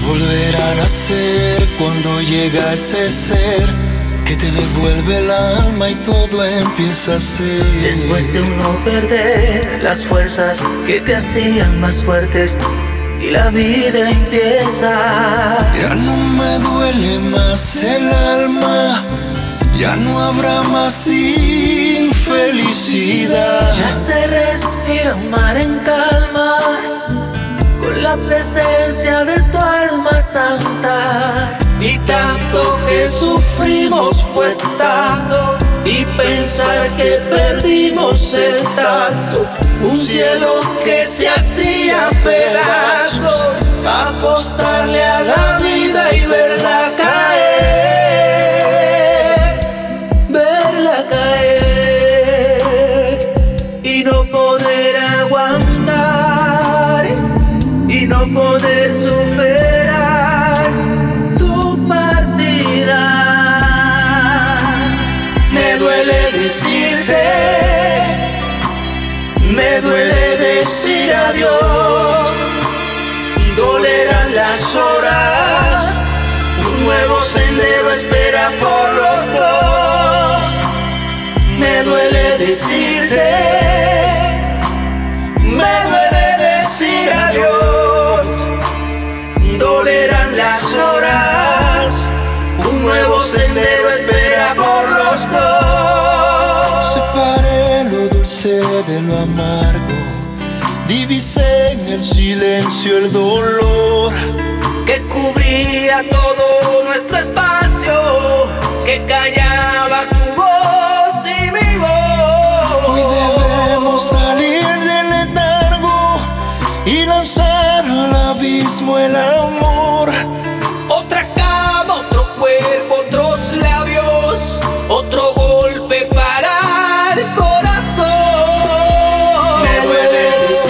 Volver a nacer cuando llega ese ser que te devuelve el alma y todo empieza a ser. Después de uno perder las fuerzas que te hacían más fuertes y la vida empieza. Ya no me duele más el alma, ya no habrá más infelicidad. Ya se respira un mar en calma con la presencia de tu alma santa. Y tanto que sufrimos fue tanto, y pensar que perdimos el tacto. Un cielo que se hacía pedazos, apostarle a la vida y verla caer, verla caer, y no poder aguantar, y no poder superar tu partida. Me duele decirte, me duele decir adiós. Dolerán las horas, un nuevo sendero espera por los dos. Me duele decirte, me duele decir adiós. Dolerán las horas, un nuevo sendero espera por los dos. Separé lo dulce de lo amargo, divisé en el silencio el dolor que cubría todo nuestro espacio, que callaba tu voz y mi voz. Hoy debemos salir del letargo y lanzar al abismo el amor. Otra cama, otro cuerpo, otros labios, otro golpe para el corazón. Me duele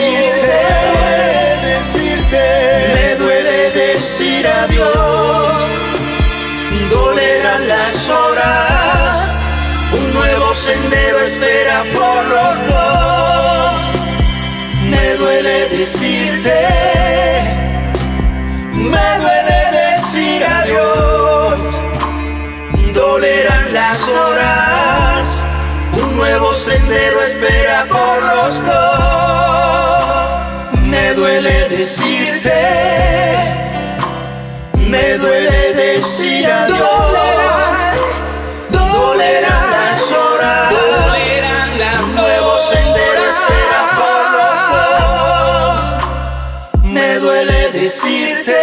decirte, me duele decir adiós. Dolerán las horas, un nuevo sendero espera por los dos. Me duele decirte, me duele decir adiós. Dolerán las horas, un nuevo sendero espera por los dos. Me duele decirte, me duele decir adiós. Dolerán las horas, un nuevo sendero espera por los dos. Me duele decirte,